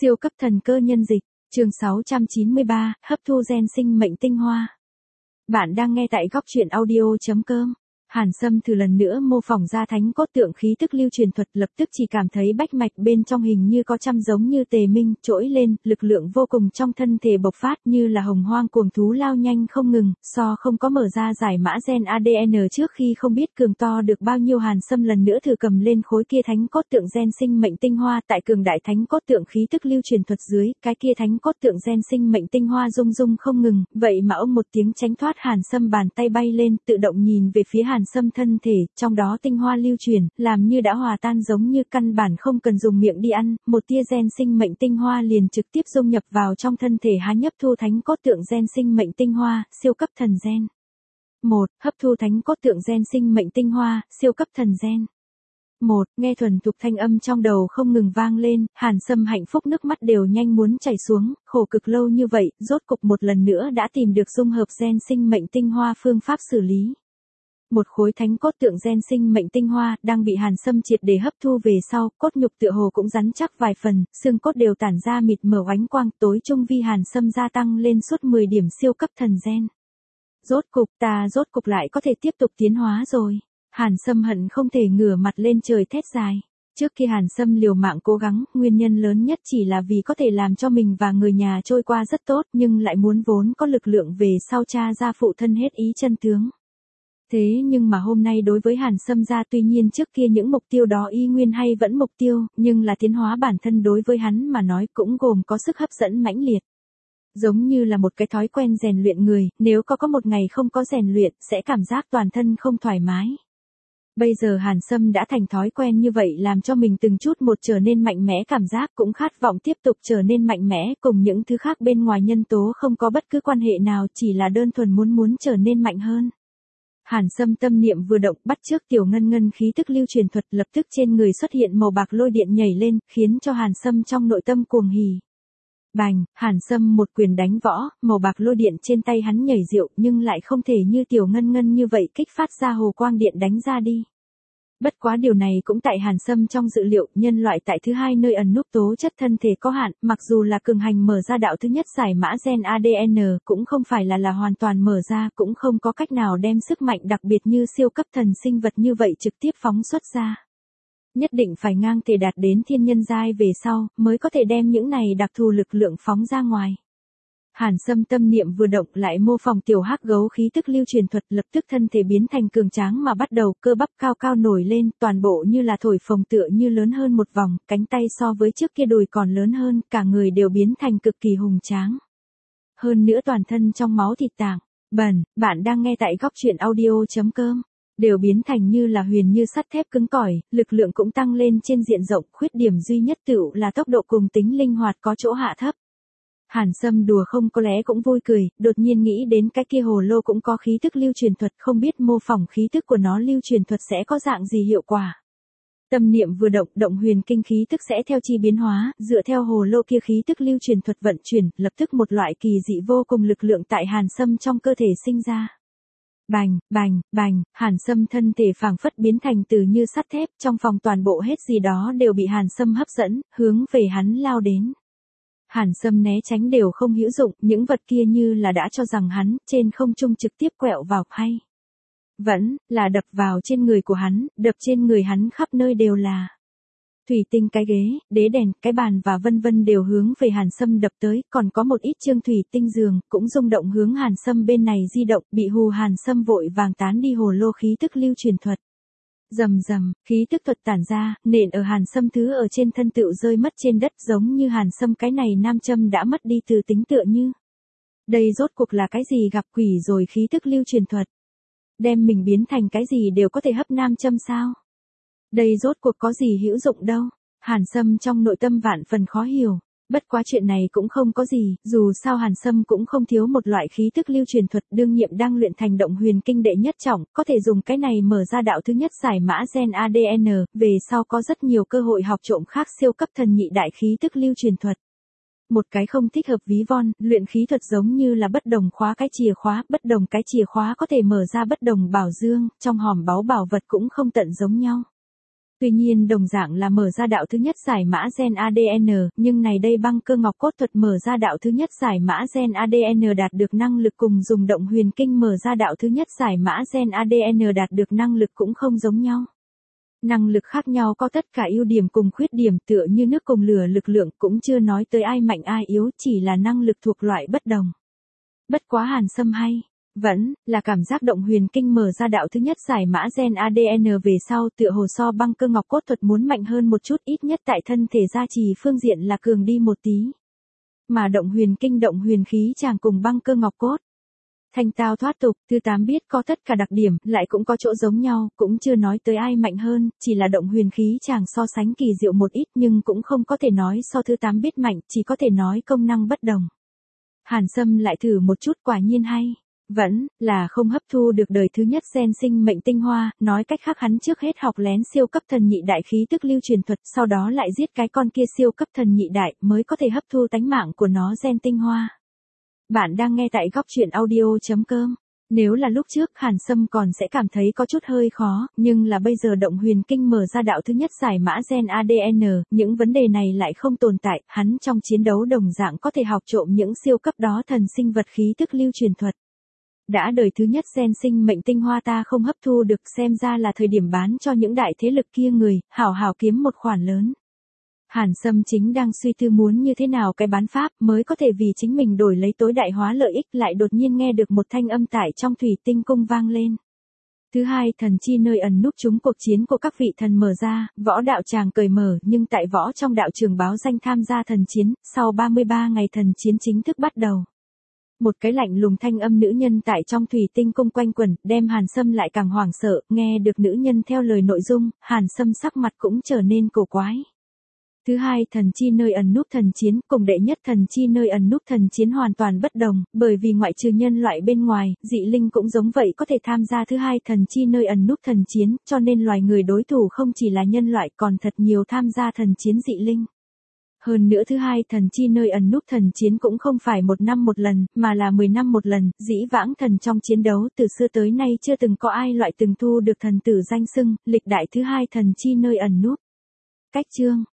Siêu cấp thần cơ nhân dịch, chương 693, hấp thu gen sinh mệnh tinh hoa. Bạn đang nghe tại góc truyện audio.com. Hàn Sâm thử lần nữa mô phỏng ra thánh cốt tượng khí tức lưu truyền thuật, lập tức chỉ cảm thấy bách mạch bên trong hình như có trăm giống như tề minh, trỗi lên, lực lượng vô cùng trong thân thể bộc phát như là hồng hoang cuồng thú lao nhanh không ngừng, không có mở ra giải mã gen ADN trước khi không biết cường to được bao nhiêu. Hàn Sâm lần nữa thử cầm lên khối kia thánh cốt tượng gen sinh mệnh tinh hoa, tại cường đại thánh cốt tượng khí tức lưu truyền thuật dưới, cái kia thánh cốt tượng gen sinh mệnh tinh hoa rung rung không ngừng, vậy mà ông một tiếng tránh thoát Hàn Sâm bàn tay bay lên, tự động nhìn về phía Hàn Sâm thân thể, trong đó tinh hoa lưu truyền, làm như đã hòa tan giống như căn bản không cần dùng miệng đi ăn, một tia gen sinh mệnh tinh hoa liền trực tiếp dung nhập vào trong thân thể hắn. Hấp thu thánh cốt tượng gen sinh mệnh tinh hoa, siêu cấp thần gen. 1. Hấp thu thánh cốt tượng gen sinh mệnh tinh hoa, siêu cấp thần gen. 1. Nghe thuần thục thanh âm trong đầu không ngừng vang lên, Hàn Sâm hạnh phúc nước mắt đều nhanh muốn chảy xuống, khổ cực lâu như vậy, rốt cục một lần nữa đã tìm được dung hợp gen sinh mệnh tinh hoa phương pháp xử lý. Một khối thánh cốt tượng gen sinh mệnh tinh hoa đang bị Hàn Sâm triệt để hấp thu về sau, cốt nhục tựa hồ cũng rắn chắc vài phần, xương cốt đều tản ra mịt mờ ánh quang, tối trung vi Hàn Sâm gia tăng lên suốt 10 điểm siêu cấp thần gen. Rốt cục lại có thể tiếp tục tiến hóa rồi. Hàn Sâm hận không thể ngửa mặt lên trời thét dài. Trước khi Hàn Sâm liều mạng cố gắng, nguyên nhân lớn nhất chỉ là vì có thể làm cho mình và người nhà trôi qua rất tốt, nhưng lại muốn vốn có lực lượng về sau tra ra phụ thân hết ý chân tướng. Thế nhưng mà hôm nay đối với Hàn Sâm ra, tuy nhiên trước kia những mục tiêu đó y nguyên hay vẫn mục tiêu, nhưng là tiến hóa bản thân đối với hắn mà nói cũng gồm có sức hấp dẫn mãnh liệt. Giống như là một cái thói quen rèn luyện người, nếu có một ngày không có rèn luyện, sẽ cảm giác toàn thân không thoải mái. Bây giờ Hàn Sâm đã thành thói quen như vậy, làm cho mình từng chút một trở nên mạnh mẽ, cảm giác cũng khát vọng tiếp tục trở nên mạnh mẽ, cùng những thứ khác bên ngoài nhân tố không có bất cứ quan hệ nào, chỉ là đơn thuần muốn trở nên mạnh hơn. Hàn Sâm tâm niệm vừa động, bắt chước tiểu ngân ngân khí tức lưu truyền thuật, lập tức trên người xuất hiện màu bạc lôi điện nhảy lên, khiến cho Hàn Sâm trong nội tâm cuồng hỉ. Bành, Hàn Sâm một quyền đánh võ, màu bạc lôi điện trên tay hắn nhảy diệu, nhưng lại không thể như tiểu ngân ngân như vậy kích phát ra hồ quang điện đánh ra đi. Bất quá điều này cũng tại Hàn Sâm trong dự liệu, nhân loại tại thứ hai nơi ẩn núp tố chất thân thể có hạn, mặc dù là cường hành mở ra đạo thứ nhất giải mã gen ADN, cũng không phải là hoàn toàn mở ra, cũng không có cách nào đem sức mạnh đặc biệt như siêu cấp thần sinh vật như vậy trực tiếp phóng xuất ra. Nhất định phải ngang thể đạt đến thiên nhân giai về sau, mới có thể đem những này đặc thù lực lượng phóng ra ngoài. Hàn Sâm tâm niệm vừa động, lại mô phỏng tiểu hắc gấu khí tức lưu truyền thuật, lập tức thân thể biến thành cường tráng mà bắt đầu cơ bắp cao cao nổi lên, toàn bộ như là thổi phồng, tựa như lớn hơn một vòng, cánh tay so với trước kia đùi còn lớn hơn, cả người đều biến thành cực kỳ hùng tráng. Hơn nữa toàn thân trong máu thịt tảng, bẩn, bạn đang nghe tại góc truyện audio.com. Đều biến thành như là huyền như sắt thép cứng cỏi, lực lượng cũng tăng lên trên diện rộng, khuyết điểm duy nhất tựu là tốc độ cùng tính linh hoạt có chỗ hạ thấp. Hàn Sâm đùa không có lẽ cũng vui cười, đột nhiên nghĩ đến cái kia hồ lô cũng có khí tức lưu truyền thuật, không biết mô phỏng khí tức của nó lưu truyền thuật sẽ có dạng gì hiệu quả. Tâm niệm vừa động, động huyền kinh khí tức sẽ theo chi biến hóa, dựa theo hồ lô kia khí tức lưu truyền thuật vận chuyển, lập tức một loại kỳ dị vô cùng lực lượng tại Hàn Sâm trong cơ thể sinh ra. Bành, bành, bành, Hàn Sâm thân thể phảng phất biến thành từ như sắt thép, trong phòng toàn bộ hết gì đó đều bị Hàn Sâm hấp dẫn, hướng về hắn lao đến. Hàn Sâm né tránh đều không hữu dụng, những vật kia như là đã cho rằng hắn trên không trung trực tiếp quẹo vào, hay vẫn là đập vào trên người của hắn, đập trên người hắn khắp nơi đều là thủy tinh, cái ghế, đế đèn, cái bàn và vân vân đều hướng về Hàn Sâm đập tới, còn có một ít trương thủy tinh giường cũng rung động hướng Hàn Sâm bên này di động, bị hù Hàn Sâm vội vàng tán đi hồ lô khí tức lưu truyền thuật. Rầm rầm, khí tức thuật tản ra, nện ở Hàn Sâm thứ ở trên thân tựu rơi mất trên đất, giống như Hàn Sâm cái này nam châm đã mất đi từ tính tựa như. Đây rốt cuộc là cái gì, gặp quỷ rồi, khí tức lưu truyền thuật. Đem mình biến thành cái gì đều có thể hấp nam châm sao? Đây rốt cuộc có gì hữu dụng đâu? Hàn Sâm trong nội tâm vạn phần khó hiểu. Bất quá chuyện này cũng không có gì, dù sao Hàn Sâm cũng không thiếu một loại khí tức lưu truyền thuật, đương nhiệm đang luyện thành động huyền kinh đệ nhất trọng, có thể dùng cái này mở ra đạo thứ nhất giải mã gen ADN, về sau có rất nhiều cơ hội học trộm khác siêu cấp thần nhị đại khí tức lưu truyền thuật. Một cái không thích hợp ví von, luyện khí thuật giống như là bất đồng khóa cái chìa khóa, bất đồng cái chìa khóa có thể mở ra bất đồng bảo dương, trong hòm báu bảo vật cũng không tận giống nhau. Tuy nhiên đồng dạng là mở ra đạo thứ nhất giải mã gen ADN, nhưng này đây băng cơ ngọc cốt thuật mở ra đạo thứ nhất giải mã gen ADN đạt được năng lực cùng dùng động huyền kinh mở ra đạo thứ nhất giải mã gen ADN đạt được năng lực cũng không giống nhau. Năng lực khác nhau có tất cả ưu điểm cùng khuyết điểm tựa như nước cùng lửa lực lượng cũng chưa nói tới ai mạnh ai yếu chỉ là năng lực thuộc loại bất đồng. Bất quá Hàn Sâm hay. Vẫn là cảm giác động huyền kinh mở ra đạo thứ nhất giải mã gen ADN về sau tựa hồ so băng cơ ngọc cốt thuật muốn mạnh hơn một chút ít nhất tại thân thể gia trì phương diện là cường đi một tí. Mà động huyền kinh động huyền khí chàng cùng băng cơ ngọc cốt. Thanh tao thoát tục, thứ 8 biết có tất cả đặc điểm, lại cũng có chỗ giống nhau, cũng chưa nói tới ai mạnh hơn, chỉ là động huyền khí chàng so sánh kỳ diệu một ít nhưng cũng không có thể nói so thứ 8 biết mạnh, chỉ có thể nói công năng bất đồng. Hàn Sâm lại thử một chút quả nhiên hay. Vẫn là không hấp thu được đời thứ nhất gen sinh mệnh tinh hoa, nói cách khác hắn trước hết học lén siêu cấp thần nhị đại khí tức lưu truyền thuật, sau đó lại giết cái con kia siêu cấp thần nhị đại mới có thể hấp thu tánh mạng của nó gen tinh hoa. Bạn đang nghe tại góc truyện audio.com. Nếu là lúc trước Hàn Sâm còn sẽ cảm thấy có chút hơi khó, nhưng là bây giờ động huyền kinh mở ra đạo thứ nhất giải mã gen ADN, những vấn đề này lại không tồn tại, hắn trong chiến đấu đồng dạng có thể học trộm những siêu cấp đó thần sinh vật khí tức lưu truyền thuật. Đã đời thứ nhất gen sinh mệnh tinh hoa ta không hấp thu được xem ra là thời điểm bán cho những đại thế lực kia người, hảo hảo kiếm một khoản lớn. Hàn Sâm chính đang suy tư muốn như thế nào cái bán pháp mới có thể vì chính mình đổi lấy tối đại hóa lợi ích lại đột nhiên nghe được một thanh âm tại trong thủy tinh cung vang lên. Thứ hai thần chi nơi ẩn núp chúng cuộc chiến của các vị thần mở ra, võ đạo tràng cởi mở nhưng tại võ trong đạo trường báo danh tham gia thần chiến, sau 33 ngày thần chiến chính thức bắt đầu. Một cái lạnh lùng thanh âm nữ nhân tại trong thủy tinh cung quanh quẩn, đem Hàn Sâm lại càng hoảng sợ, nghe được nữ nhân theo lời nội dung, Hàn Sâm sắc mặt cũng trở nên cổ quái. Thứ hai thần chi nơi ẩn núp thần chiến cùng đệ nhất thần chi nơi ẩn núp thần chiến hoàn toàn bất đồng, bởi vì ngoại trừ nhân loại bên ngoài, dị linh cũng giống vậy có thể tham gia thứ hai thần chi nơi ẩn núp thần chiến, cho nên loài người đối thủ không chỉ là nhân loại còn thật nhiều tham gia thần chiến dị linh. Hơn nữa thứ hai thần chi nơi ẩn núp thần chiến cũng không phải 1 năm một lần, mà là 10 năm một lần, dĩ vãng thần trong chiến đấu từ xưa tới nay chưa từng có ai loại từng thu được thần tử danh xưng, lịch đại thứ hai thần chi nơi ẩn núp. Cách chương